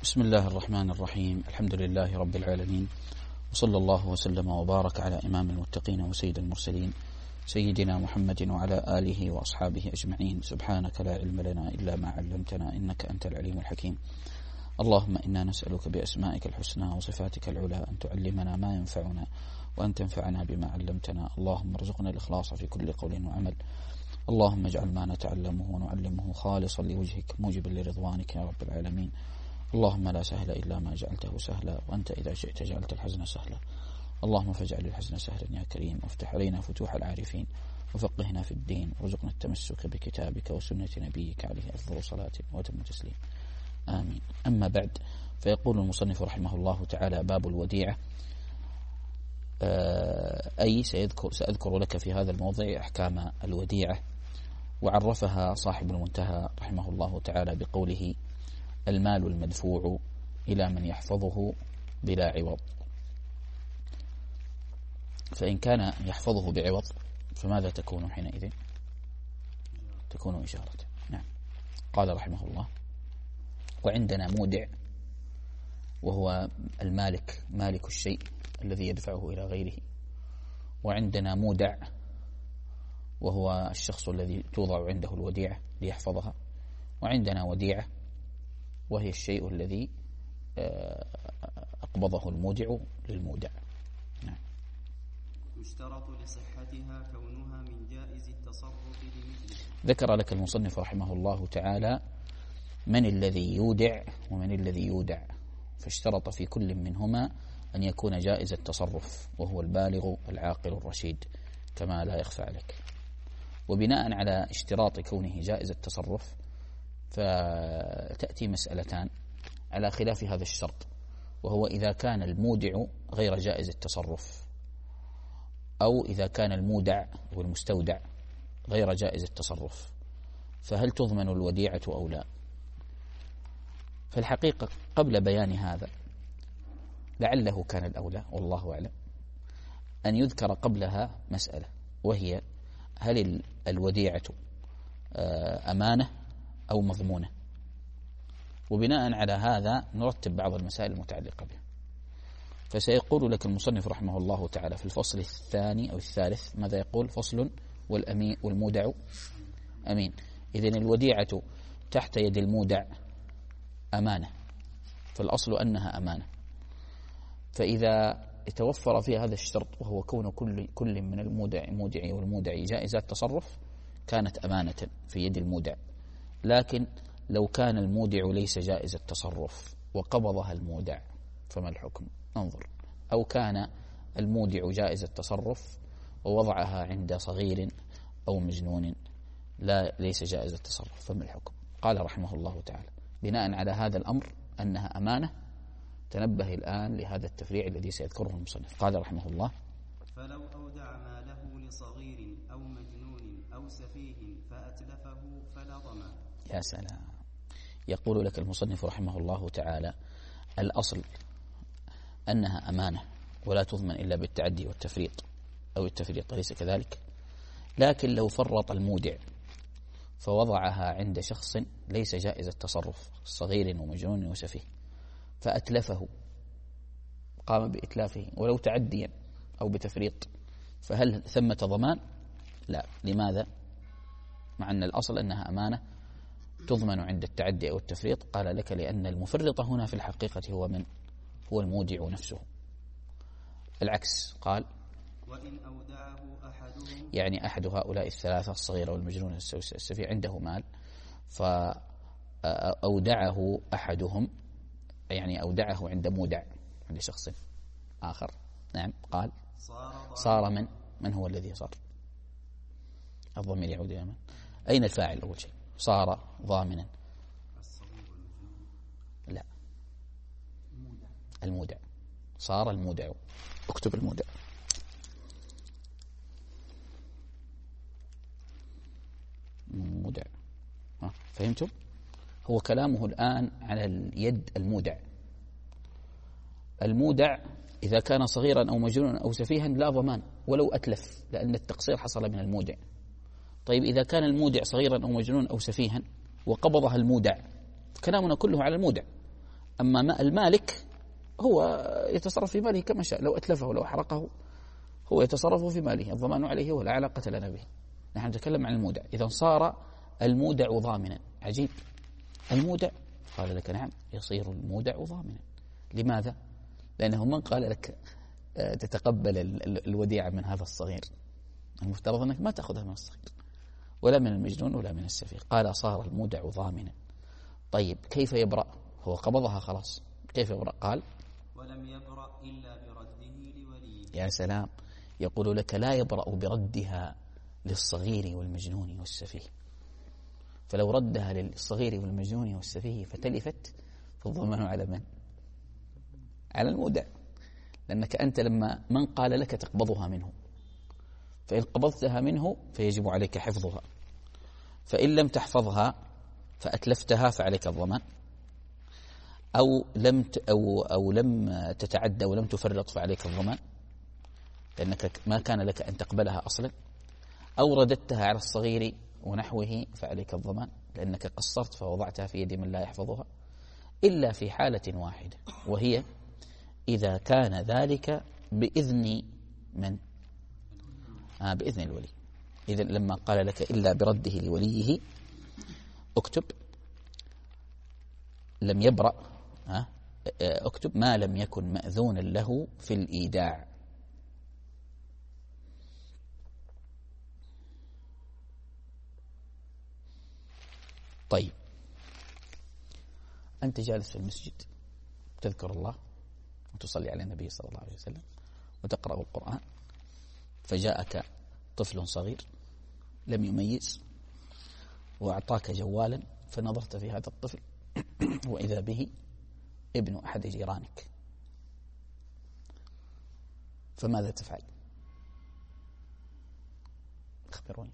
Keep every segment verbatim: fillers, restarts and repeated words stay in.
بسم الله الرحمن الرحيم. الحمد لله رب العالمين، وصلى الله وسلم وبارك على إمام المتقين وسيد المرسلين سيدنا محمد وعلى آله وأصحابه أجمعين. سبحانك لا علم لنا إلا ما علمتنا إنك أنت العليم الحكيم. اللهم إنا نسألك بأسمائك الحسنى وصفاتك العلى أن تعلمنا ما ينفعنا وأن تنفعنا بما علمتنا. اللهم ارزقنا الإخلاص في كل قول وعمل. اللهم اجعل ما نتعلمه ونعلمه خالصا لوجهك موجبا لرضوانك يا رب العالمين. اللهم لا سهل إلا ما جعلته سهلا، وأنت إذا شئت جعلت الحزن سهلا. اللهم فاجعل الحزن سهلا يا كريم، وافتح علينا فتوح العارفين، وفقهنا في الدين، وارزقنا التمسك بكتابك وسنة نبيك عليه أفضل صلاة وأتم تسليم. آمين. أما بعد، فيقول المصنف رحمه الله تعالى: باب الوديعة. أي سيذكر سأذكر لك في هذا الموضع أحكام الوديعة، وعرفها صاحب المنتهى رحمه الله تعالى بقوله: المال المدفوع إلى من يحفظه بلا عوض. فإن كان يحفظه بعوض فماذا تكون حينئذ؟ تكون إشارة. نعم. قال رحمه الله: وعندنا مودع، وهو المالك، مالك الشيء الذي يدفعه إلى غيره. وعندنا مودع، وهو الشخص الذي توضع عنده الوديعة ليحفظها. وعندنا وديعة، وهي الشيء الذي أقبضه المودع للمودع. نعم. يشترط لصحتها كونها من جائز التصرف بمثله. ذكر لك المصنف رحمه الله تعالى من الذي يودع ومن الذي يودع، فاشترط في كل منهما أن يكون جائز التصرف، وهو البالغ العاقل الرشيد كما لا يخفى عليك. وبناء على اشتراط كونه جائز التصرف فتأتي مسألتان على خلاف هذا الشرط، وهو إذا كان المودع غير جائز التصرف، أو إذا كان المودع والمستودع غير جائز التصرف، فهل تضمن الوديعة أو لا؟ فالحقيقة قبل بيان هذا لعله كان الأولى والله أعلم أن يذكر قبلها مسألة، وهي: هل الوديعة أمانة أو مضمونة؟ وبناء على هذا نرتب بعض المسائل المتعلقة بها. فسيقول لك المصنف رحمه الله تعالى في الفصل الثاني أو الثالث ماذا يقول؟ فصل: والأمين والمودع أمين. إذن الوديعة تحت يد المودع أمانة، فالأصل أنها أمانة. فإذا توفر فيها هذا الشرط، وهو كون كل كل من المودع المودع والمودع جائزات تصرف، كانت أمانة في يد المودع. لكن لو كان المودع ليس جائز التصرف وقبضها المودع فما الحكم؟ انظر. أو كان المودع جائز التصرف ووضعها عند صغير أو مجنون لا ليس جائز التصرف، فما الحكم؟ قال رحمه الله تعالى: بناء على هذا الأمر أنها أمانة. تنبه الآن لهذا التفريع الذي سيذكره المصنف. قال رحمه الله: فلو أودع ماله لصغير أو مجنون أو سفيه فأتلفه فلا ضمان. يا سلام. يقول لك المصنف رحمه الله تعالى: الأصل أنها أمانة ولا تضمن إلا بالتعدي والتفريط أو التفريط، أليس كذلك؟ لكن لو فرط المودع فوضعها عند شخص ليس جائز التصرف، صغير ومجنون وسفيه، فأتلفه، قام بإتلافه ولو تعديا أو بتفريط، فهل ثمة ضمان؟ لا. لماذا؟ مع أن الأصل أنها أمانة تضمن عند التعدي أو التفريط. قال لك: لأن المفرط هنا في الحقيقة هو من؟ هو المودع نفسه. العكس قال: وإن أودعه أحدهم، يعني أحد هؤلاء الثلاثة، الصغير والمجنون السفيه، عنده مال فأودعه أحدهم، يعني أودعه عند مودع، عند شخص آخر. نعم. قال: صار من؟ من هو الذي صار؟ الضمير يعود إلى من؟ أين الفاعل أول شيء؟ صار ضامنا. لا، المودع. صار المودع. اكتب المودع. مودع. ها فهمتم؟ هو كلامه الآن على اليد المودع. المودع إذا كان صغيرا أو مجنونا أو سفيها لا ضمان ولو أتلف، لأن التقصير حصل من المودع. طيب إذا كان المودع صغيرا أو مجنونا أو سفيها وقبضها المودع، كلامنا كله على المودع. أما المالك هو يتصرف في ماله كما شاء، لو أتلفه لو أحرقه هو يتصرف في ماله، الضمان عليه ولا علاقة لنا به. نحن نتكلم عن المودع. إذا صار المودع ضامنا. عجيب، المودع قال لك نعم يصير المودع ضامنا. لماذا؟ لأنه من قال لك تتقبل الوديعة من هذا الصغير؟ المفترض أنك ما تأخذها من الصغير ولا من المجنون ولا من السفيه. قال صار المودع ضامنا. طيب كيف يبرأ؟ هو قبضها خلاص، كيف يبرأ؟ قال ولم يبرأ إلا برده لوليه. يا سلام، يقول لك لا يبرأ بردها للصغير والمجنون والسفيه. فلو ردها للصغير والمجنون والسفيه فتلفت، فالضمان على من؟ على المودع. لأنك أنت لما من قال لك تقبضها منه، فإن قبضتها منه فيجب عليك حفظها، فإن لم تحفظها فأتلفتها فعليك الضمان، أو لم أو أو لم تتعدى ولم تفرط فعليك الضمان لأنك ما كان لك أن تقبلها أصلا، أو رددتها على الصغير ونحوه فعليك الضمان لأنك قصرت فوضعتها في يد من لا يحفظها، إلا في حالة واحدة، وهي إذا كان ذلك بإذن من؟ آه بإذن الولي. إذا لما قال لك إلا برده لوليه، اكتب لم يبرأ، آه اكتب ما لم يكن مأذونا له في الإيداع. طيب أنت جالس في المسجد تذكر الله وتصلي على النبي صلى الله عليه وسلم وتقرأ القرآن، فجاءك طفل صغير لم يميز وأعطاك جوالا، فنظرت في هذا الطفل وإذا به ابن أحد جيرانك، فماذا تفعل؟ أخبروني.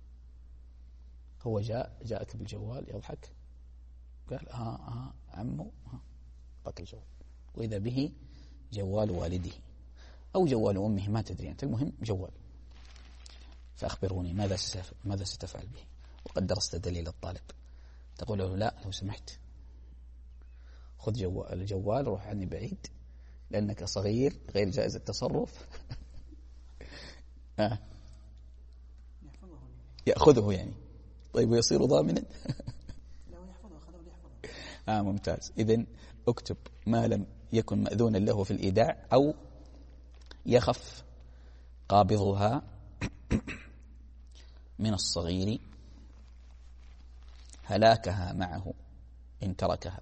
هو جاء جاءك بالجوال يضحك، قال ها ها عمو ها أعطاك الجوال، وإذا به جوال والده أو جوال أمه، ما تدري أنت، المهم جوال. فأخبروني ماذا ماذا ستفعل به؟ وقد درست دليل الطالب. تقول له لا لو سمحت خذ جوال الجوال روح عني بعيد لأنك صغير غير جائز التصرف. آه. يأخذه يعني. طيب ويصير ضامنا؟ لو يحفظه أخذه ليحفظه. آه ممتاز. إذن اكتب ما لم يكن مأذونا له في الإيداع، أو يخف قابضها من الصغير هلاكها معه إن تركها،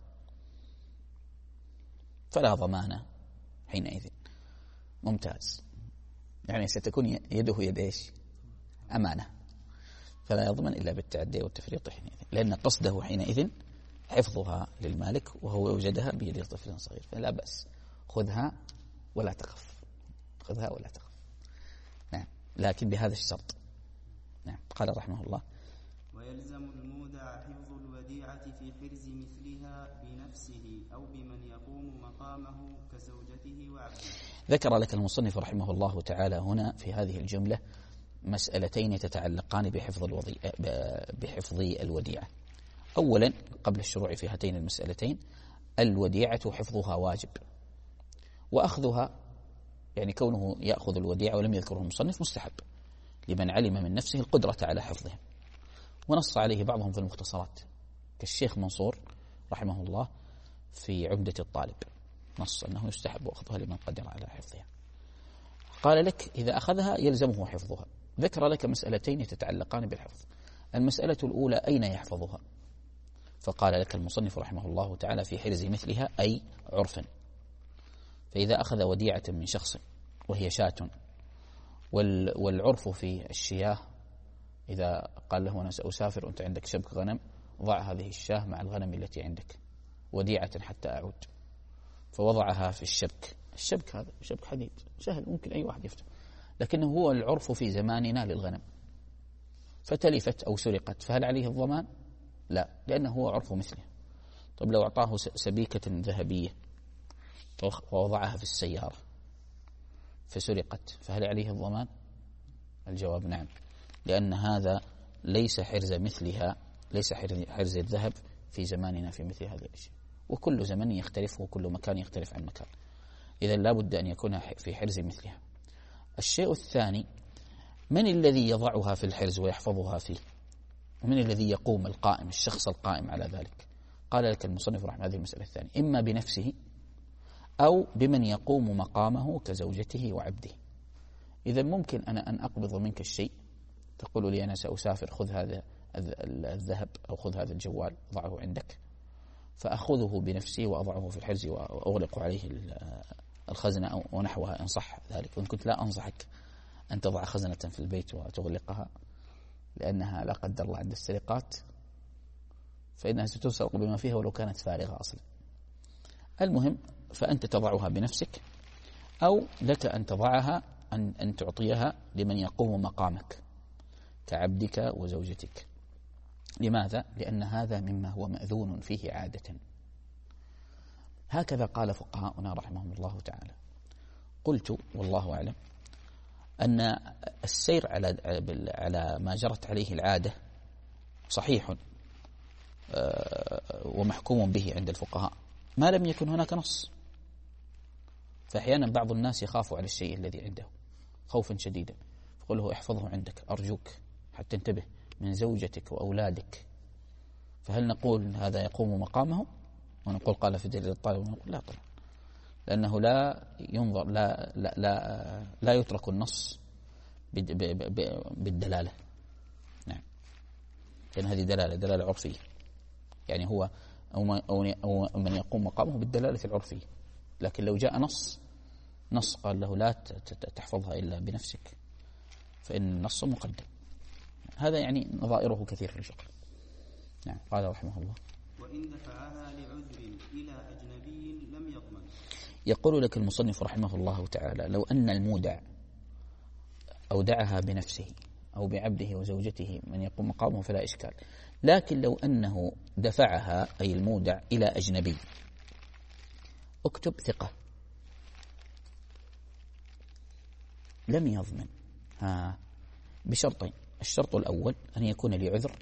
فلا ضمان حينئذ. ممتاز. يعني ستكون يده يد ايش؟ أمانة، فلا يضمن إلا بالتعدي والتفريط حينئذ، لأن قصده حينئذ حفظها للمالك وهو وجدها بيد طفل صغير، فلا بأس، خذها ولا تخف، خذها ولا تخف. نعم، لكن بهذا الشرط. نعم. قال رحمه الله: ويلزم المودع حفظ الوديعة في حرز مثلها بنفسه أو بمن يقوم مقامه كزوجته وعبده. ذكر لك المصنف رحمه الله تعالى هنا في هذه الجملة مسألتين تتعلقان بحفظ الوضي... بحفظ الوديعة. أولا قبل الشروع في هاتين المسألتين، الوديعة حفظها واجب، وأخذها يعني كونه يأخذ الوديعة ولم يذكره المصنف مستحب لمن علم من نفسه القدرة على حفظها، ونص عليه بعضهم في المختصرات كالشيخ منصور رحمه الله في عمدة الطالب، نص أنه يستحب أخذها لمن قدر على حفظها. قال لك إذا أخذها يلزمه حفظها. ذكر لك مسألتين يتعلقان بالحفظ. المسألة الأولى أين يحفظها؟ فقال لك المصنف رحمه الله تعالى في حرز مثلها أي عرفا. فإذا أخذ وديعة من شخص وهي شاة، والعرف في الشياه إذا قال له أنا سأسافر وأنت عندك شبك غنم، ضع هذه الشاه مع الغنم التي عندك وديعة حتى أعود، فوضعها في الشبك. الشبك هذا شبك حديد سهل ممكن أي واحد يفتح، لكنه هو العرف في زماننا للغنم، فتلفت أو سرقت، فهل عليه الضمان؟ لا، لأنه هو عرف مثله. طب لو أعطاه سبيكة ذهبية ووضعها في السيارة فسرقت، فهل عليه الضمان؟ الجواب نعم، لأن هذا ليس حرز مثلها، ليس حرز الذهب في زماننا في مثل هذه الأشياء. وكل زمن يختلف وكل مكان يختلف عن مكان. إذا لا بد أن يكون في حرز مثلها. الشيء الثاني، من الذي يضعها في الحرز ويحفظها فيه؟ ومن الذي يقوم القائم الشخص القائم على ذلك؟ قال لك المصنف رحمه هذه المسألة الثانية، إما بنفسه أو بمن يقوم مقامه كزوجته وعبده. إذا ممكن أنا أن أقبض منك الشيء، تقول لي أنا سأسافر، خذ هذا الذهب أو خذ هذا الجوال ضعه عندك، فأخذه بنفسي وأضعه في الحرز وأغلق عليه الخزنة أو ونحوها إن صح ذلك. وإن كنت لا أنصحك أن تضع خزنة في البيت وتغلقها، لأنها لا قدر الله عند السرقات فإنها ستسرق بما فيها ولو كانت فارغة أصلا. المهم، فأنت تضعها بنفسك أو لك أن تضعها أن, أن تعطيها لمن يقوم مقامك كعبدك وزوجتك. لماذا؟ لأن هذا مما هو مأذون فيه عادة. هكذا قال فقهاؤنا رحمهم الله تعالى. قلت والله أعلم أن السير على على ما جرت عليه العادة صحيح ومحكوم به عند الفقهاء ما لم يكن هناك نص. فأحيانا بعض الناس يخاف على الشيء الذي عنده خوفا شديدا، فقل له احفظه عندك أرجوك حتى انتبه من زوجتك وأولادك. فهل نقول هذا يقوم مقامه ونقول قال في دليل الطالب ونقول لا طبعا، لأنه لا ينظر لا لا لا, لا يترك النص بالدلالة. نعم، لأن هذه دلالة دلالة عرفية، يعني هو أو, أو, أو من يقوم مقامه بالدلالة العرفية. لكن لو جاء نص نص قال له لا تحفظها إلا بنفسك فإن النص مقدم. هذا يعني نظائره كثير في الفقه. نعم. قال رحمه الله: وإن دفعها لعذر إلى أجنبي لم يضمن. يقول لك المصنف رحمه الله تعالى: لو أن المودع أودعها بنفسه أو بعبده وزوجته من يقوم مقامه فلا إشكال، لكن لو أنه دفعها أي المودع إلى أجنبي، اكتب ثقة، لم يضمن. ها بشرطين: الشرط الأول أن يكون لعذر،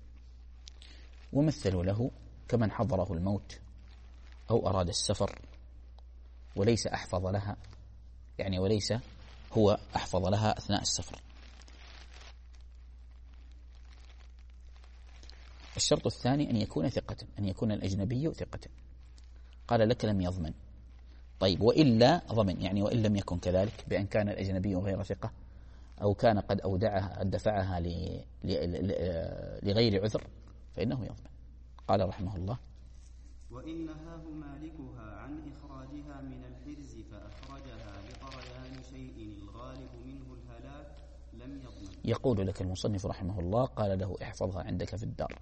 ومثلوا له كمن حضره الموت أو أراد السفر وليس أحفظ لها، يعني وليس هو أحفظ لها أثناء السفر. الشرط الثاني أن يكون ثقة، أن يكون الأجنبي ثقة. قال لك لم يضمن. طيب وإلا ضمن، يعني وإن لم يكن كذلك بأن كان الأجنبي غير ثقة أو كان قد أودعها قد دفعها لغير عذر فإنه يضمن. قال رحمه الله: وإن نهاه مالكها عن إخراجها من الحرز فأخرجها لطريان شيء الغالب منه الهلاك لم يضمن. يقول لك المصنف رحمه الله: قال له احفظها عندك في الدار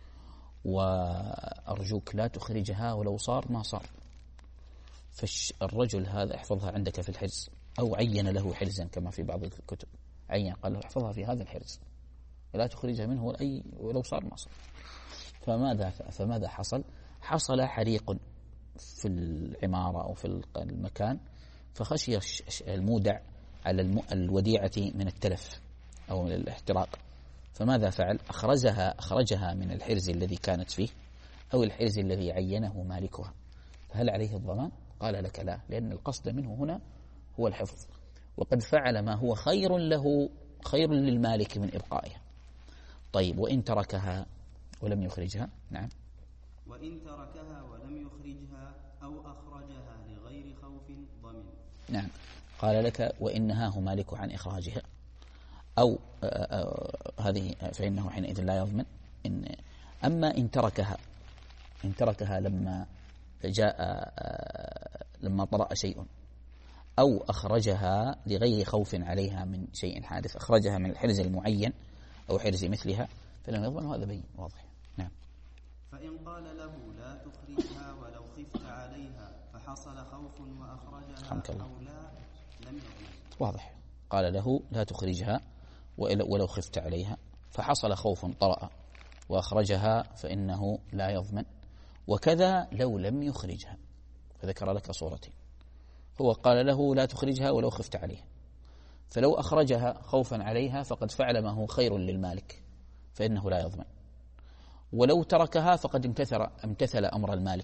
وأرجوك لا تخرجها ولو صار ما صار. فالرجل هذا احفظها عندك في الحرز، أو عين له حرزا كما في بعض الكتب، عين قال له احفظها في هذا الحرز لا تخرجها منه أي ولو صار ما صار. فماذا فماذا حصل؟ حصل حريق في العمارة أو في المكان، فخشي المودع على الوديعة من التلف أو من الاحتراق، فماذا فعل؟ أخرجها أخرجها من الحرز الذي كانت فيه أو الحرز الذي عينه مالكها. فهل عليه الضمان؟ قال لك لا، لأن القصد منه هنا هو الحفظ، وقد فعل ما هو خير له خير للمالك من إبقائها. طيب وإن تركها ولم يخرجها؟ نعم. وإن تركها ولم يخرجها أو أخرجها لغير خوف ضمن. نعم. قال لك وإن نهاه مالك عن إخراجها أو هذه فإنه حينئذ لا يضمن. إن أما إن تركها إن تركها لما جاء لما طرأ شيء أو أخرجها لغير خوف عليها من شيء حادث، أخرجها من الحرز المعين أو حرز مثلها فلم يضمن. هذا بين واضح. نعم. فإن قال له لا تخرجها ولو خفت عليها فحصل خوف وأخرجها أو لا لم يضمن. واضح. قال له لا تخرجها ولو خفت عليها فحصل خوف طرأ وأخرجها فإنه لا يضمن. وكذا لو لم يخرجها، فذكر لك صورتين. هو قال له لا تخرجها ولو خفت عليها، فلو أخرجها خوفا عليها فقد فعل ما هو خير للمالك فإنه لا يضمن. ولو تركها فقد امتثل امتثل أمر المالك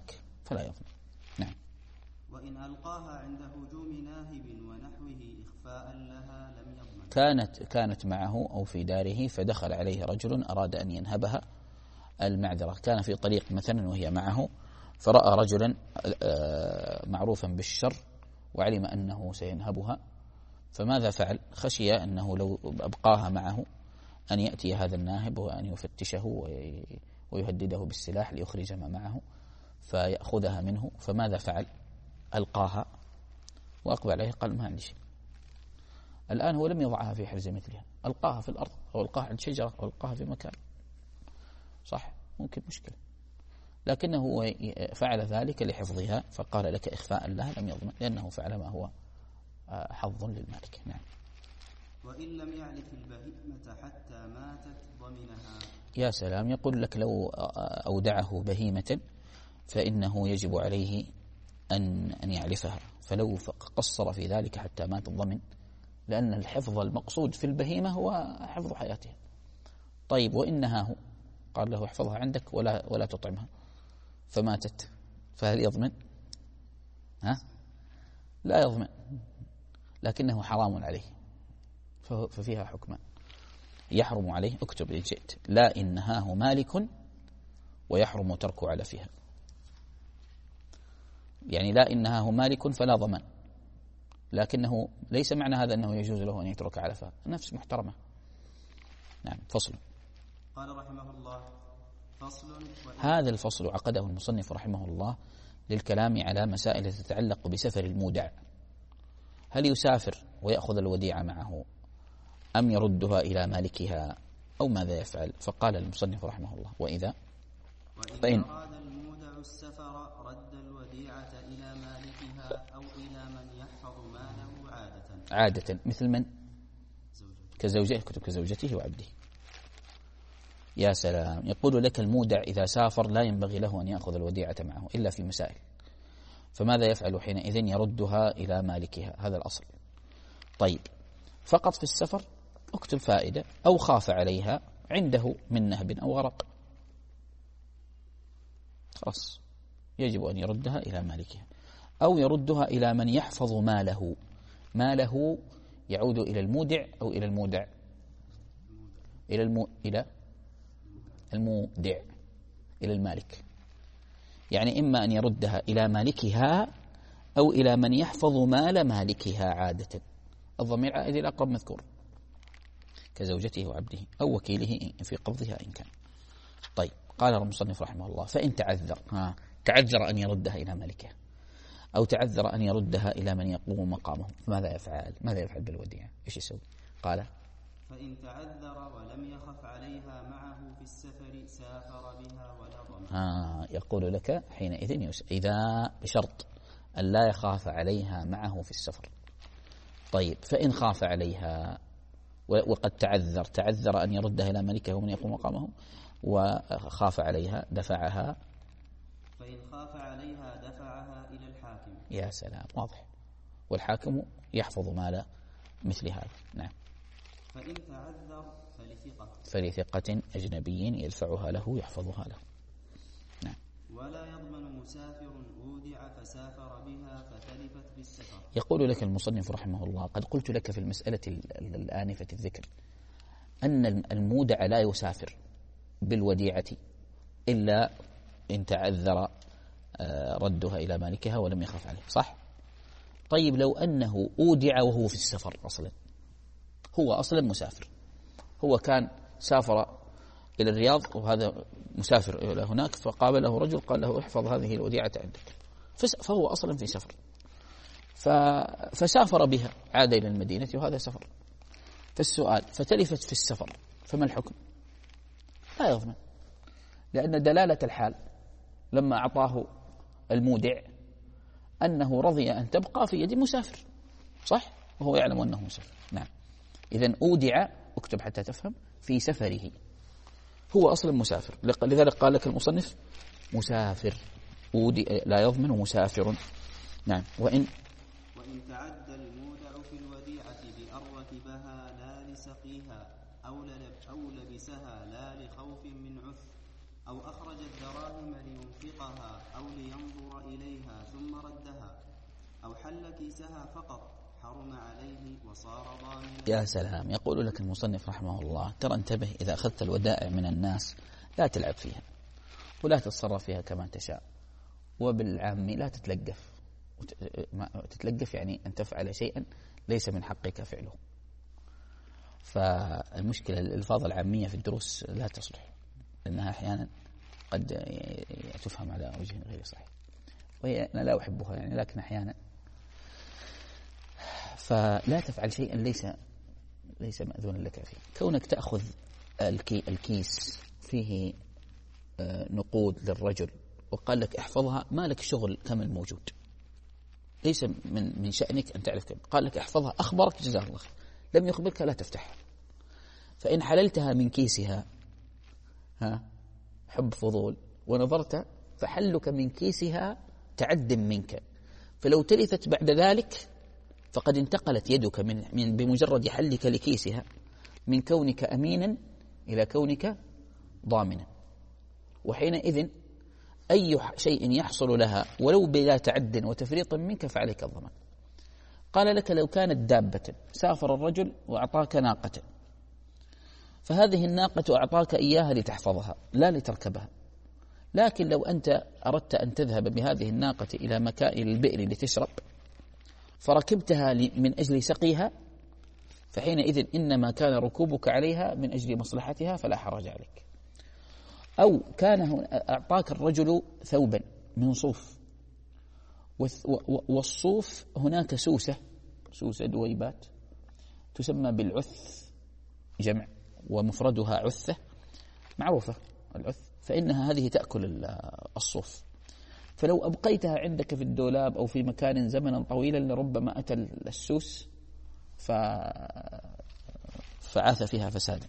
فلا يضمن. نعم. وإن ألقاها عند هجوم ناهب ونحوه إخفاء لها لم يضمن. كانت كانت معه أو في داره فدخل عليه رجل أراد أن ينهبها المعذرة، كان في طريق مثلا وهي معه فرأى رجلا معروفا بالشر وعلم أنه سينهبها، فماذا فعل؟ خشي أنه لو أبقاها معه أن يأتي هذا الناهب وأن يفتشه ويهدده بالسلاح ليخرج ما معه فيأخذها منه. فماذا فعل؟ ألقاها وأقبل عليه قال ما عندي شيء. الآن هو لم يضعها في حرز مثلها، ألقاها في الأرض أو ألقاها عند شجرة أو ألقاها في مكان، صح، ممكن مشكلة، لكنه فعل ذلك لحفظها فقال لك إخفاء لها لم يضمن لأنه فعل ما هو حظ للمالك. نعم. وإن لم يعلف البهيمة حتى ماتت ضمنها. يا سلام، يقول لك لو أودعه بهيمة فإنه يجب عليه أن أن يعلفها، فلو قصر في ذلك حتى مات الضمن، لأن الحفظ المقصود في البهيمة هو حفظ حياتها. طيب وإن نهاه قال له احفظها عندك ولا ولا تطعمها فماتت، فهل يضمن؟ ها؟ لا يضمن، لكنه حرام عليه، ففيها حكمان. يحرم عليه، اكتب إن شئت، لا إن نهاه مالك ويحرم ترك علفها، يعني لا إن نهاه مالك فلا ضمان، لكنه ليس معنى هذا أنه يجوز له أن يترك علفها، نفس محترمة. نعم. فصل. قال رحمه الله فصل. هذا الفصل عقده المصنف رحمه الله للكلام على مسائل تتعلق بسفر المودع، هل يسافر ويأخذ الوديعة معه أم يردها إلى مالكها أو ماذا يفعل؟ فقال المصنف رحمه الله وإذا فإن أراد المودع السفر رد الوديعة إلى مالكها أو إلى من يحفظ ماله عادة. عادة مثل من؟ زوجته. كزوجته، كتب كزوجته وعبده. يا سلام، يقول لك المودع إذا سافر لا ينبغي له أن يأخذ الوديعة معه إلا في مسائل، فماذا يفعل حينئذ؟ يردها إلى مالكها، هذا الأصل. طيب فقط في السفر اكتب فائدة أو خاف عليها عنده من نهب أو غرق، خلاص يجب أن يردها إلى مالكها، أو يردها إلى من يحفظ ماله. ماله يعود إلى المودع أو إلى المودع إلى المو... إلى المودع إلى المالك، يعني إما أن يردها إلى مالكها أو إلى من يحفظ مال مالكها عادة. الضمير عائد إلى أقرب مذكور كزوجته وعبده أو وكيله في قبضها إن كان. طيب قال المصنف رحمه الله فإن تعذر، ها تعذر أن يردها إلى مالكها أو تعذر أن يردها إلى من يقوم مقامه، ماذا يفعل؟ ماذا يفعل بالوديعة؟ إيش يسوي؟ قال فإن تعذر ولم يخف عليها معه في السفر سافر بها ولا ضمان. ها يقول لك حينئذ يس... إذا بشرط أن لا يخاف عليها معه في السفر. طيب فإن خاف عليها وقد تعذر تعذر أن يردها إلى ملكه ومن يقوم مقامه وخاف عليها دفعها. فإن خاف عليها دفعها إلى الحاكم. يا سلام، واضح، والحاكم يحفظ مال مثل هذا. نعم. فإن تعذر فلثقة فلثقة أجنبي يدفعها له يحفظها له. نعم. ولا يضمن مسافر أودع فسافر بها فتلفت بالسفر. يقول لك المصنف رحمه الله قد قلت لك في المسألة الآنفة الذكر أن المودع لا يسافر بالوديعة إلا إن تعذر ردها إلى مالكها ولم يخف عليه، صح؟ طيب لو أنه أودع وهو في السفر أصلا، هو أصلا مسافر، هو كان سافر إلى الرياض وهذا مسافر إلى هناك، فقابله رجل قال له احفظ هذه الوديعة عندك، فهو أصلا في سفر فسافر بها عاد إلى المدينة وهذا سفر. فالسؤال فتلفت في السفر فما الحكم؟ لا يضمن، لأن دلالة الحال لما أعطاه المودع أنه رضي أن تبقى في يد مسافر، صح؟ وهو يعلم أنه مسافر. نعم. إذن أودع، اكتب حتى تفهم، في سفره، هو أصلا مسافر، لذلك قال لك المصنف مسافر لا يضمن مسافر. نعم. وإن وإن تعدى المودع في الوديعة بأن ركبها لا لسقيها أو أو لبسها لا لخوف من عث أو أخرج الدراهم لينفقها أو لينظر إليها ثم ردها، أو حل كيسها فقط حرم عليه وصار ضامنا. يا سلام. يقول لك المصنف رحمه الله: ترى انتبه، إذا أخذت الودائع من الناس لا تلعب فيها ولا تتصرف فيها كما تشاء، وبالعامي لا تتلقف. تتلقف يعني أن تفعل شيئا ليس من حقك فعله. فالمشكلة الألفاظ العامية في الدروس لا تصلح، لأنها أحيانا قد تفهم على وجه غير صحيح، وهي أنا لا أحبها يعني، لكن أحيانا. فلا تفعل شيئا ليس ليس مأذونا لك فيه. كونك تأخذ الكي الكيس فيه نقود للرجل وقال لك احفظها، ما لك شغل كم الموجود، ليس من من شأنك أن تعرف كم. قال لك احفظها، أخبرك جزاه الله خير، لم يخبرك لا تفتحها. فإن حللتها من كيسها ها حب فضول ونظرت، فحلك من كيسها تعد منك، فلو تلفت بعد ذلك فقد انتقلت يدك من, من بمجرد حلك لكيسها من كونك أمينا إلى كونك ضامنا، وحينئذ أي شيء يحصل لها ولو بلا تعد وتفريط منك فعليك الضمان. قال لك: لو كانت دابة، سافر الرجل وأعطاك ناقة، فهذه الناقة أعطاك إياها لتحفظها لا لتركبها، لكن لو أنت أردت أن تذهب بهذه الناقة إلى مكان البئر لتشرب فركبتها من أجل سقيها، فحينئذ إنما كان ركوبك عليها من أجل مصلحتها فلا حرج عليك. أو كان أعطاك الرجل ثوبا من صوف، والصوف هناك سوسة سوسة دويبات تسمى بالعث جمع، ومفردها عثة معروفة العث، فإنها هذه تأكل الصوف، فلو أبقيتها عندك في الدولاب أو في مكان زمنا طويلا لربما أتى السوس فعاث فيها فسادا،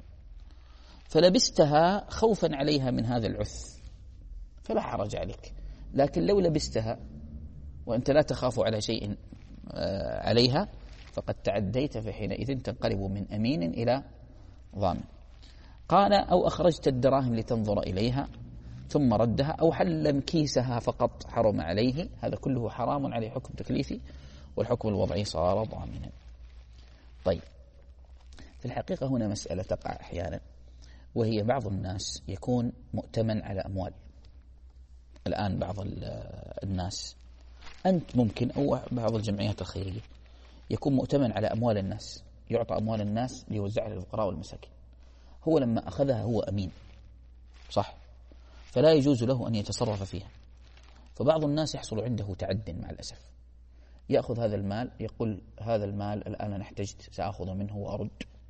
فلبستها خوفا عليها من هذا العث فلا حرج عليك. لكن لو لبستها وأنت لا تخاف على شيء عليها فقد تعديت، فحينئذ تنقلب من أمين إلى ضامن. قال: أو أخرجت الدراهم لتنظر إليها ثم ردها، أو حل كيسها فقط حرم عليه. هذا كله حرام عليه حكم تكليفي، والحكم الوضعي صار ضامنا. طيب، في الحقيقة هنا مسألة تقع أحيانا، وهي بعض الناس يكون مؤتمن على أموال. الآن بعض الناس، أنت ممكن أو بعض الجمعيات الخيرية يكون مؤتمن على أموال الناس، يعطى أموال الناس ليوزعها للفقراء والمساكين. هو لما أخذها هو أمين صح، فلا يجوز له أن يتصرف فيها. فبعض الناس يحصل عنده تعد مع الأسف، يأخذ هذا المال، يقول هذا المال الآن أنا احتجت سأخذ منه وأرد،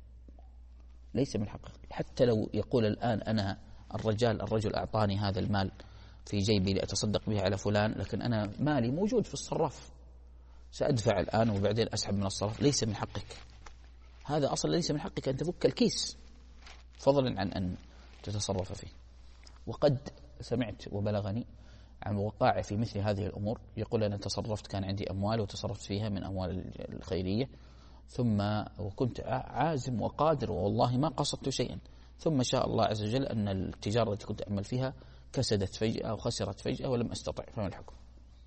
ليس من حقه. حتى لو يقول الآن أنا الرجال الرجل أعطاني هذا المال في جيبي لأتصدق به على فلان، لكن أنا مالي موجود في الصراف سأدفع الآن وبعدين أسحب من الصراف، ليس من حقك. هذا أصلا ليس من حقك أن تفك الكيس، فضلا عن أن تتصرف فيه. وقد سمعت وبلغني عن وقائع في مثل هذه الأمور، يقول أنا تصرفت، كان عندي أموال وتصرفت فيها من أموال الخيرية، ثم وكنت عازم وقادر والله ما قصدت شيئا، ثم شاء الله عز وجل أن التجارة التي كنت أعمل فيها كسدت فجأة وخسرت فجأة ولم أستطع، فما الحكم؟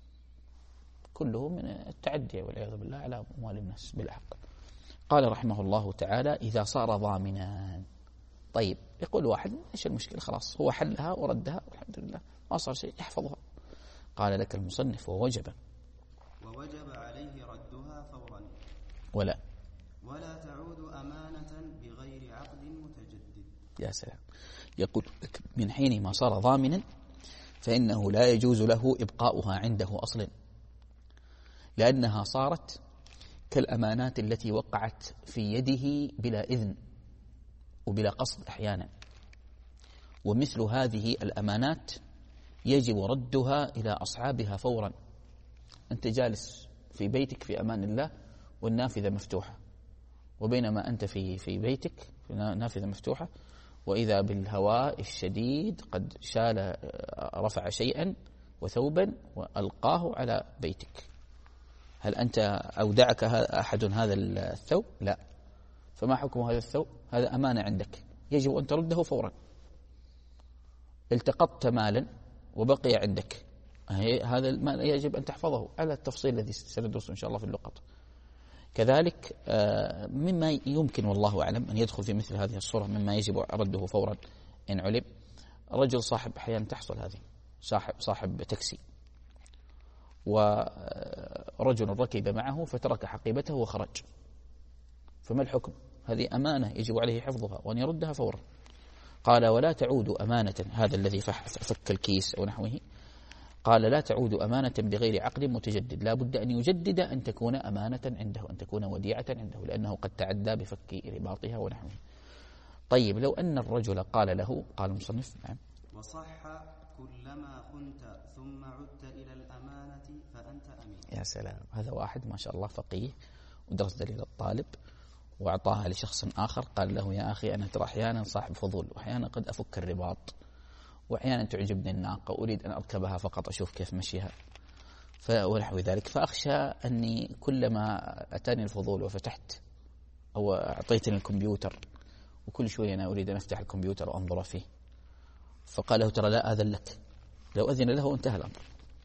كله من التعدي والعياذ بالله على أموال الناس بلا حق. قال رحمه الله تعالى: إذا صار ضامنا. طيب، يقول واحد إيش المشكلة؟ خلاص هو حلها وردها والحمد لله ما صار شيء، يحفظها. قال لك المصنف: ووجب ووجب عليه ردها فورا، ولا ولا تعود أمانة بغير عقد متجدد. يا سلام. يقول لك من حين ما صار ضامنا فإنه لا يجوز له إبقاؤها عنده أصلا، لأنها صارت كالأمانات التي وقعت في يده بلا إذن وبلا قصد أحيانا، ومثل هذه الأمانات يجب ردها إلى أصحابها فورا. أنت جالس في بيتك في أمان الله والنافذة مفتوحة، وبينما أنت في في بيتك في نافذة مفتوحة وإذا بالهواء الشديد قد شال رفع شيئا وثوبا وألقاه على بيتك، هل أنت أودعك أحد هذا الثوب؟ لا. فما حكم هذا الثوب؟ هذا أمانة عندك، يجب أن ترده فورا. التقطت مالا وبقي عندك، هذا المال يجب أن تحفظه على التفصيل الذي سندرسه إن شاء الله في اللقطة. كذلك مما يمكن والله أعلم أن يدخل في مثل هذه الصورة مما يجب رده فورا إن علم، رجل صاحب أحيانا تحصل هذه، صاحب صاحب تاكسي ورجل ركب معه فترك حقيبته وخرج، فما الحكم؟ هذه أمانة يجب عليه حفظها وأن يردها فورا. قال ولا تعود أمانة، هذا الذي فك الكيس أو نحوه، قال لا تعود أمانة بغير عقد متجدد، لا بد أن يجدد أن تكون أمانة عنده، أن تكون وديعة عنده، لأنه قد تعدى بفك رباطها ونحوه. طيب لو أن الرجل قال له، قال المصنف نعم، وصح كلما خنت ثم عدت إلى الأمانة فأنت أمين. يا سلام، هذا واحد ما شاء الله فقيه ودرس دليل الطالب وأعطاها لشخص آخر، قال له يا أخي أنا ترى أحيانا صاحب فضول، وأحيانا قد أفك الرباط، وأحيانا تعجبني الناقة وأريد أن أركبها فقط أشوف كيف مشيها ونحو ذلك، فأخشى أني كلما أتاني الفضول وفتحت أو أعطيتني الكمبيوتر وكل شوية أنا أريد أن أفتح الكمبيوتر وأنظر فيه، فقال له ترى لا آذن لك، لو أذن له انتهى الأمر،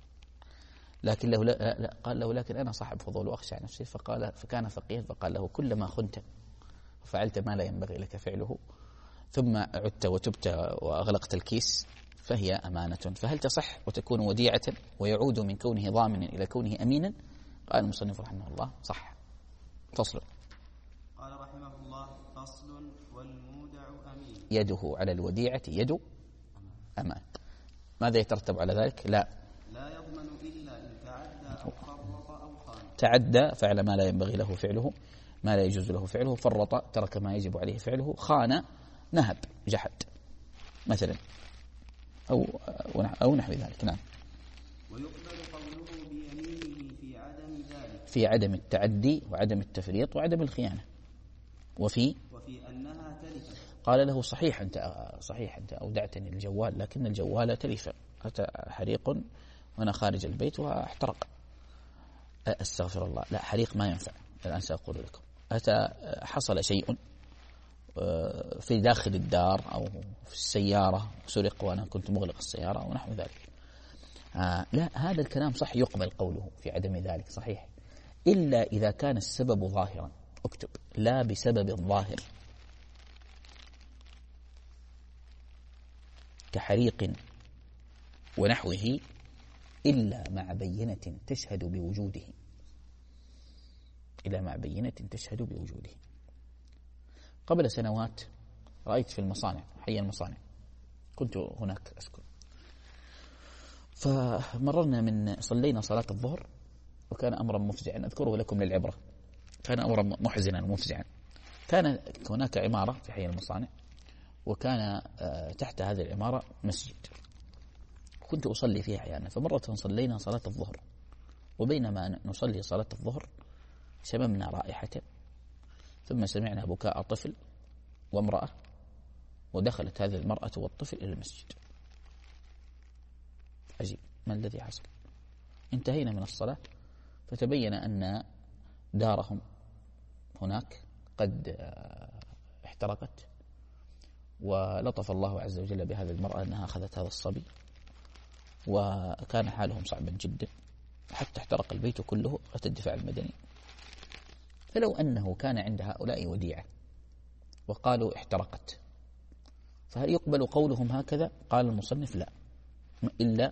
لكن له لا, لا قال له لكن أنا صاحب فضول وأخشى نفسي، فقال فكان فقيها فقال له كلما خنت وفعلت ما لا ينبغي لك فعله ثم عدت وتبت وأغلقت الكيس فهي أمانة، فهل تصح وتكون وديعة ويعود من كونه ضامنا إلى كونه أمينا؟ قال المصنف رحمه الله صح. فصل. قال رحمه الله فصل والمودع أمين، يده على الوديعة يد أمان. ماذا يترتب على ذلك؟ لا لا يضمن إلا إن تعدى أو فرط أو خان. تعدى فعل ما لا ينبغي له فعله، ما لا يجوز له فعله، فرط ترك ما يجب عليه فعله، خان نهب جحد مثلا أو أو نحو ذلك. نعم. ويقبل قوله بيمينه في عدم ذلك، في عدم التعدي وعدم التفريط وعدم الخيانة، وفي وفي أنها تلفت. قال له صحيح أنت صحيح أنت أودعتني الجوال، لكن الجوال تلف، أتى حريق وأنا خارج البيت واحترق. أستغفر الله، لا حريق ما ينفع، الآن سأقول لكم. أتى حصل شيء في داخل الدار أو في السيارة سرق وأنا كنت مغلق السيارة ونحو ذلك. آه لا، هذا الكلام صح يقبل قوله في عدم ذلك صحيح، إلا إذا كان السبب ظاهرا. اكتب لا بسبب ظاهر كحريق ونحوه إلا مع بينة تشهد بوجوده، إلا مع بينة تشهد بوجوده. قبل سنوات رأيت في المصانع، حي المصانع، كنت هناك أسكن، فمررنا من صلينا صلاة الظهر وكان أمرا مفزعا أذكره لكم للعبرة، كان أمرا محزنا مفزعا. كان هناك عمارة في حي المصانع وكان تحت هذه العمارة مسجد، كنت أصلي فيها أحيانا. فمرة صلينا صلاة الظهر، وبينما نصلي صلاة الظهر شممنا رائحة، ثم سمعنا بكاء طفل وامرأة، ودخلت هذه المرأة والطفل إلى المسجد. عجيب، ما الذي حصل؟ انتهينا من الصلاة فتبين أن دارهم هناك قد احترقت، ولطف الله عز وجل بهذه المرأة أنها أخذت هذا الصبي، وكان حالهم صعبا جدا حتى احترق البيت كله أتى الدفاع المدني. فلو أنه كان عند هؤلاء وديعة وقالوا احترقت، فهل يقبل قولهم هكذا؟ قال المصنف لا، إلا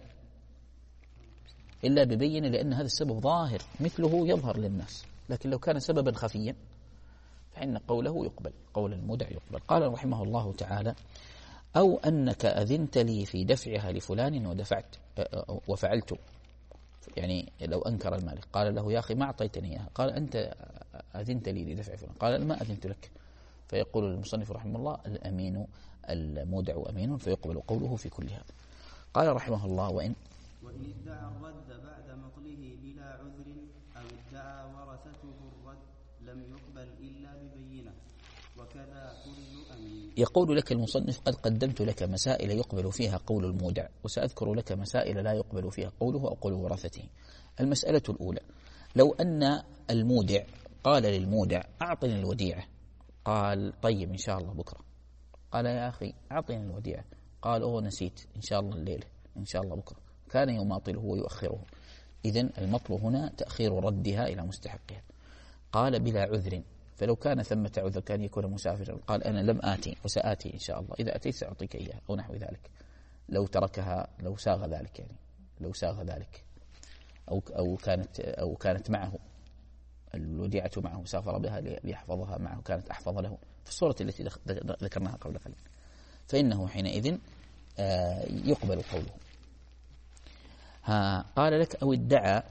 إلا ببين، لأن هذا السبب ظاهر مثله يظهر للناس، لكن لو كان سببا خفيا فإن قوله يقبل، قول المودع يقبل. قال رحمه الله تعالى أو أنك أذنت لي في دفعها لفلان ودفعت وفعلت، يعني لو أنكر المالك قال له يا أخي ما أعطيتني إياها، قال أنت أذنت لي لدفع فلان، قال ما أذنت لك، فيقول المصنف رحمه الله الأمين المودع أمين، فيقبل قوله في كل هذا. قال رحمه الله وإن وإن ادعى الرد بعد مطله بلا عذر أو ادعى ورثته الرد لم يقبل إلا ببينة، وكذا كل أمين. يقول لك المصنف قد قدمت لك مسائل يقبل فيها قول المودع، وسأذكر لك مسائل لا يقبل فيها قوله أو قول ورثته. المسألة الأولى، لو أن المودع قال للمودع أعطني الوديعة، قال طيب إن شاء الله بكرة، قال يا أخي أعطني الوديعة، قال أوه نسيت إن شاء الله الليلة إن شاء الله بكرة، كان يماطله ويؤخره. إذن المطل هنا تأخير ردها إلى مستحقها. قال بلا عذر، فلو كان ثمة عذر كان يكون مسافرا، قال أنا لم آتي وسآتي إن شاء الله، إذا أتيت سأعطيك إياها أو نحو ذلك، لو تركها لو ساغ ذلك، يعني لو ساغ ذلك أو أو كانت أو كانت معه الوديعة معه، سافر بها ليحفظها معه، كانت أحفظ له في الصورة التي ذكرناها قبل قليل، فإنه حينئذ يقبل قوله. ها قال لك أو ادعى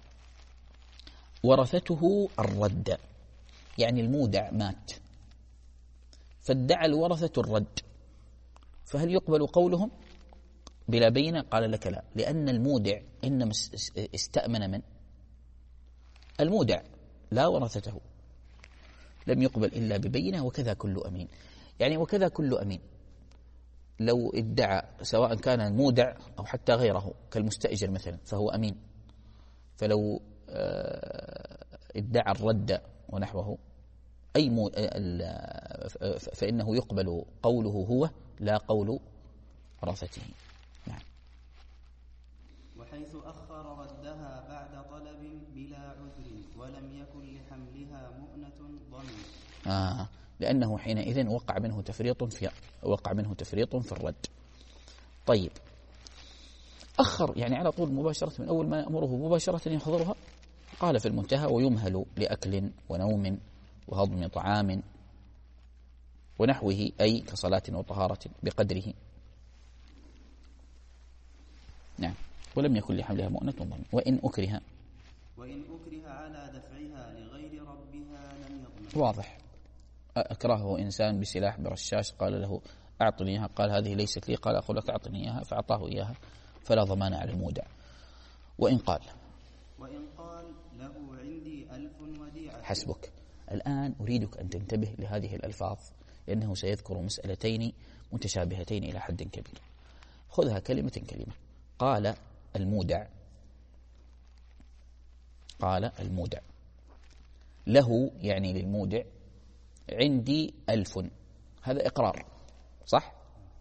ورثته الرد، يعني المودع مات فادعى الورثة الرد، فهل يقبل قولهم بلا بينة؟ قال لك لا، لأن المودع إنما استأمن من المودع لا ورثته، لم يقبل إلا ببينة، وكذا كل أمين. يعني وكذا كل أمين لو ادعى سواء كان المودع أو حتى غيره كالمستأجر مثلا فهو أمين، فلو ادعى الرد ونحوه أي مو فإنه يقبل قوله هو لا قول ورثته. نعم. وحيث أخر ردها بعد طلب بلا عذر ولم يكن لحملها مؤنة ضمن. آه لأنه حينئذ وقع منه تفريط في وقع منه تفريط في الرد. طيب أخر يعني على طول مباشرة، من أول ما يأمره مباشرة يحضرها. قال في المنتهى ويمهل لأكل ونوم وهضم طعام ونحوه، أي كصلاة وطهارة بقدره. نعم. ولم يكن لحملها مؤنة ضمن. وإن أكره وإن أكره على دفعها لغير ربها لم يضمن. واضح. أكرهه إنسان بسلاح برشاش، قال له أعطني إياها، قال هذه ليست لي، قال أقول لك أعطني إياها، فأعطاه إياها، فلا ضمان على المودع. وإن قال وإن قال له عندي ألف وديعة. حسبك. الآن أريدك أن تنتبه لهذه الألفاظ، لأنه سيذكر مسألتين متشابهتين إلى حد كبير. خذها كلمة كلمة. قال المودع، قال المودع له يعني للمودع عندي ألف، هذا إقرار صح؟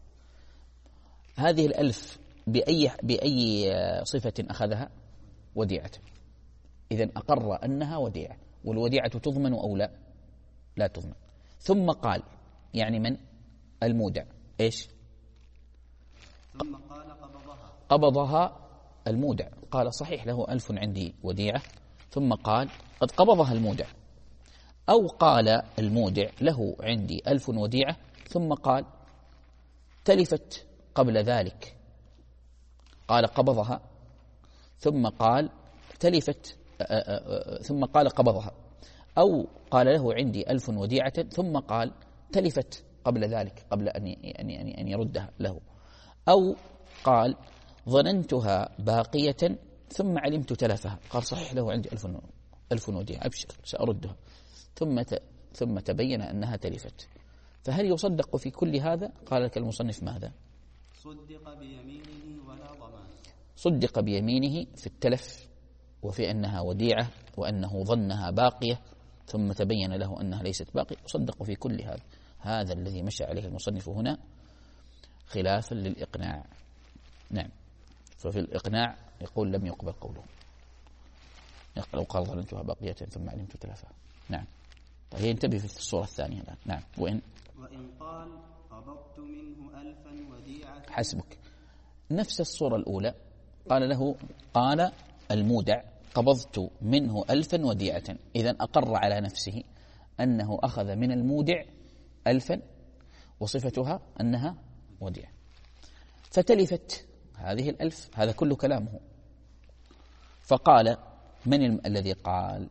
هذه الألف بأي بأي صفة أخذها؟ وديعة. إذن أقر أنها وديعة، والوديعة تضمن أو لا؟ لا تضمن. ثم قال يعني من؟ المودع إيش؟ ثم قال قبضها. قبضها المودع، قال صحيح له ألف عندي وديعة، ثم قال قد قبضها المودع. أو قال المودع له عندي ألف وديعة، ثم قال تلفت قبل ذلك، قال قبضها ثم قال تلفت ثم قال قبضها. أو قال له عندي ألف وديعة ثم قال تلفت قبل ذلك، قبل أن أن يردها له. أو قال ظننتها باقية ثم علمت تلفها، قال صحيح له عندي ألف ألف وديعة، أبشر سأردها، ثم ثم تبين أنها تلفت. فهل يصدق في كل هذا؟ قال لك المصنف ماذا؟ صدق بيمينه ولا ضمان. صدق بيمينه في التلف وفي أنها وديعة وأنه ظنها باقية ثم تبين له أنها ليست باقية، صدق في كل هذا. هذا الذي مشى عليه المصنف هنا خلافا للإقناع. نعم. ففي الإقناع يقول لم يقبل قوله، لو قال ظننتها باقية ثم علمت تلفها. نعم. طيب ينتبه في الصورة الثانية الآن. نعم. وإن وإن قال قبضت منه ألفا وديعة. حسبك. نفس الصورة الأولى، قال له قال المودع قبضت منه ألفا وديعة، إذن أقر على نفسه أنه أخذ من المودع ألفا وصفتها أنها وديعة، فتلفت هذه الألف. هذا كل كلامه. فقال من الم... الذي قال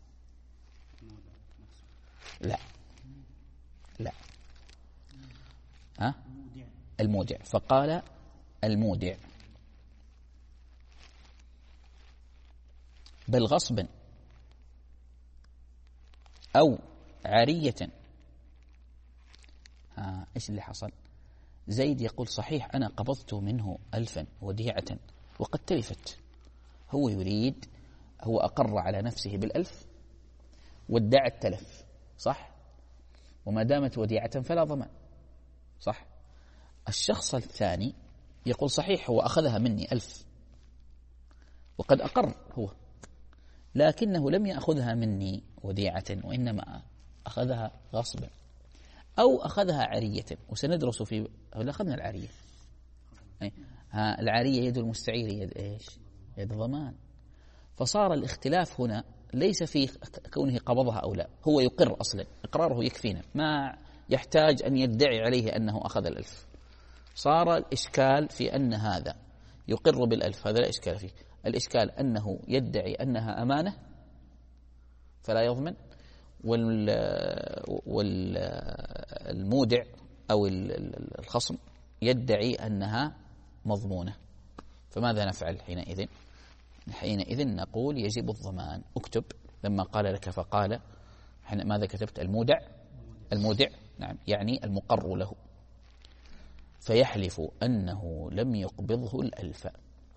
لا لا ها المودع. فقال المودع بل غصبا أو عارية. ها إيش اللي حصل؟ زيد يقول صحيح أنا قبضت منه ألفا وديعة وقد تلفت. هو يريد، هو أقر على نفسه بالألف وادعى التلف صح، وما دامت وديعة فلا ضمان صح. الشخص الثاني يقول صحيح هو أخذها مني ألف وقد أقر هو، لكنه لم يأخذها مني وديعة وإنما أخذها غصبا أو أخذها عارية. وسندرس في أخذنا العارية، ها العارية يد المستعير يد إيش؟ يد ضمان. فصار الاختلاف هنا ليس في كونه قبضها أو لا، هو يقر أصلا، إقراره يكفينا، ما يحتاج أن يدعي عليه أنه أخذ الألف. صار الإشكال في أن هذا يقر بالألف، هذا لا إشكال فيه. الإشكال أنه يدعي أنها أمانة فلا يضمن، والمودع أو الخصم يدعي أنها مضمونة. فماذا نفعل حينئذ؟ حينئذ نقول يجب الضمان. اكتب لما قال لك فقال، ماذا كتبت؟ المودع، المودع نعم يعني المقر له، فيحلف أنه لم يقبضه الألف،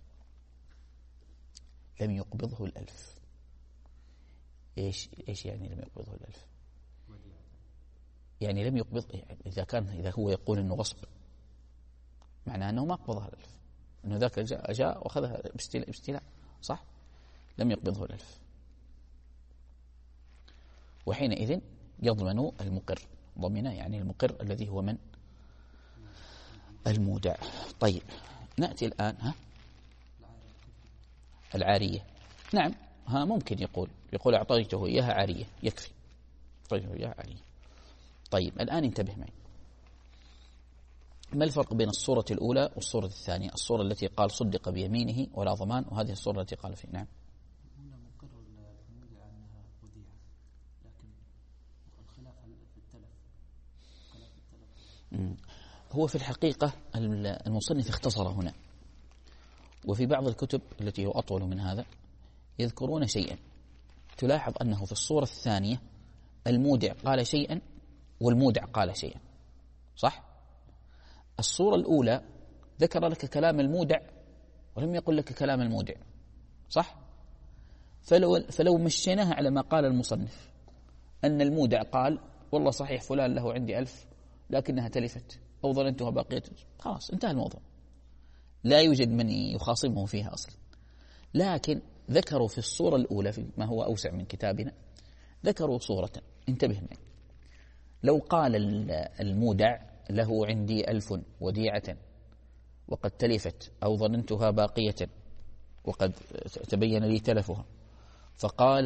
لم يقبضه الألف. إيش إيش يعني لم يقبضه الألف؟ يعني لم يقبض، إذا كان إذا هو يقول إنه غصب معناه أنه ما قبضها الألف، أنه ذاك جاء جاء وأخذها باستيلاء، صح؟ لم يقبضه الألف، وحينئذ يضمن المقر. ضمن يعني المقر الذي هو من؟ المودع. طيب نأتي الآن ها العارية. نعم ها ممكن يقول يقول أعطيته إياها عارية يكفي، أعطيته إياها عارية. طيب الآن انتبه معي، ما الفرق بين الصورة الأولى والصورة الثانية؟ الصورة التي قال صدق بيمينه ولا ضمان، وهذه الصورة التي قال فيه. نعم هنا مقر المودع أنها وديعة، لكن الخلاف في التلف، خلاف التلف. هو في الحقيقة المصنف اختصر هنا، وفي بعض الكتب التي هو أطول من هذا يذكرون شيئا. تلاحظ أنه في الصورة الثانية المودع قال شيئا والمودع قال شيئا، صح؟ الصورة الأولى ذكر لك كلام المودع ولم يقل لك كلام المودع، صح؟ فلو, فلو مشيناها على ما قال المصنف أن المودع قال والله صحيح فلان له عندي ألف لكنها تلفت أو ظننتها باقية، خلاص انتهى الموضوع، لا يوجد من يخاصمه فيها أصلا. لكن ذكروا في الصورة الأولى في ما هو أوسع من كتابنا، ذكروا صورة، انتبه معي. لو قال المودع له عندي ألف وديعة وقد تلفت أو ظننتها باقية وقد تبين لي تلفها، فقال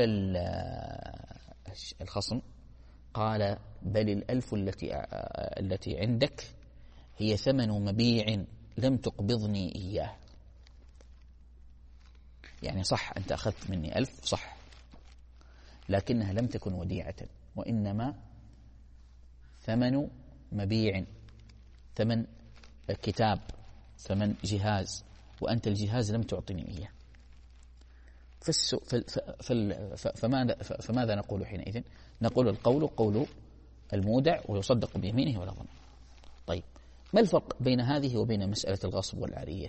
الخصم قال بل الألف التي التي عندك هي ثمن مبيع لم تقبضني إياه. يعني صح أنت أخذت مني ألف صح، لكنها لم تكن وديعة وإنما ثمن مبيع، ثمن كتاب، ثمن جهاز، وأنت الجهاز لم تعطني إياه. فماذا, فماذا نقول حينئذ؟ نقول القول قول المودع ويصدق بيمينه ولا ضمان. طيب ما الفرق بين هذه وبين مسألة الغصب والعارية؟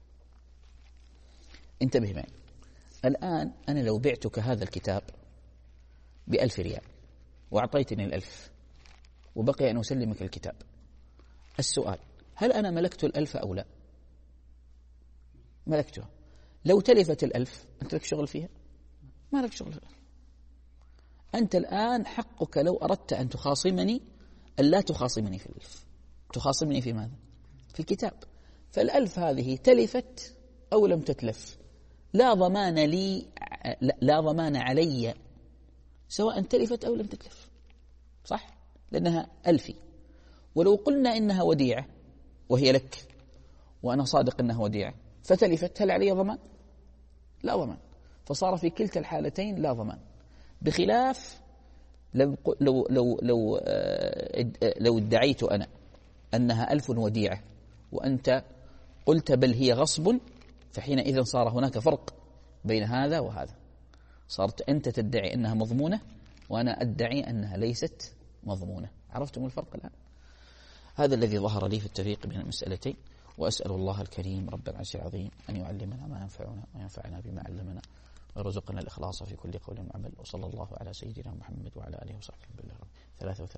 انتبه معي. الآن أنا لو بعتك هذا الكتاب بألف ريال وأعطيتني الألف وبقي أن أسلمك الكتاب، السؤال هل أنا ملكت الألف أو لا؟ ملكتها. لو تلفت الألف أنت لك شغل فيها؟ ما لك شغل فيها. أنت الآن حقك لو أردت أن تخاصمني أن لا تخاصمني في الألف، تخاصمني في ماذا؟ في الكتاب. فالألف هذه تلفت أو لم تتلف لا ضمان لي، لا ضمان علي سواء تلفت أو لم تتلف، صح؟ لأنها ألفي. ولو قلنا إنها وديعة وهي لك وأنا صادق إنها وديعة فتلفت، هل علي ضمان؟ لا ضمان. فصار في كلتا الحالتين لا ضمان، بخلاف لو لو لو لو, لو ادعيت أنا أنها ألف وديعة وأنت قلت بل هي غصب، فحينئذ صار هناك فرق بين هذا وهذا. صارت أنت تدعي أنها مضمونة وأنا أدعي أنها ليست مضمونة. عرفتم الفرق الآن؟ هذا الذي ظهر لي في التفريق بين المسألتين، وأسأل الله الكريم رب العرش العظيم أن يعلمنا ما ينفعنا وينفعنا بما علمنا ويرزقنا الإخلاص في كل قول وعمل. وصلى الله على سيدنا محمد وعلى آله وصحبه بالله. ثلاثة وثلاثين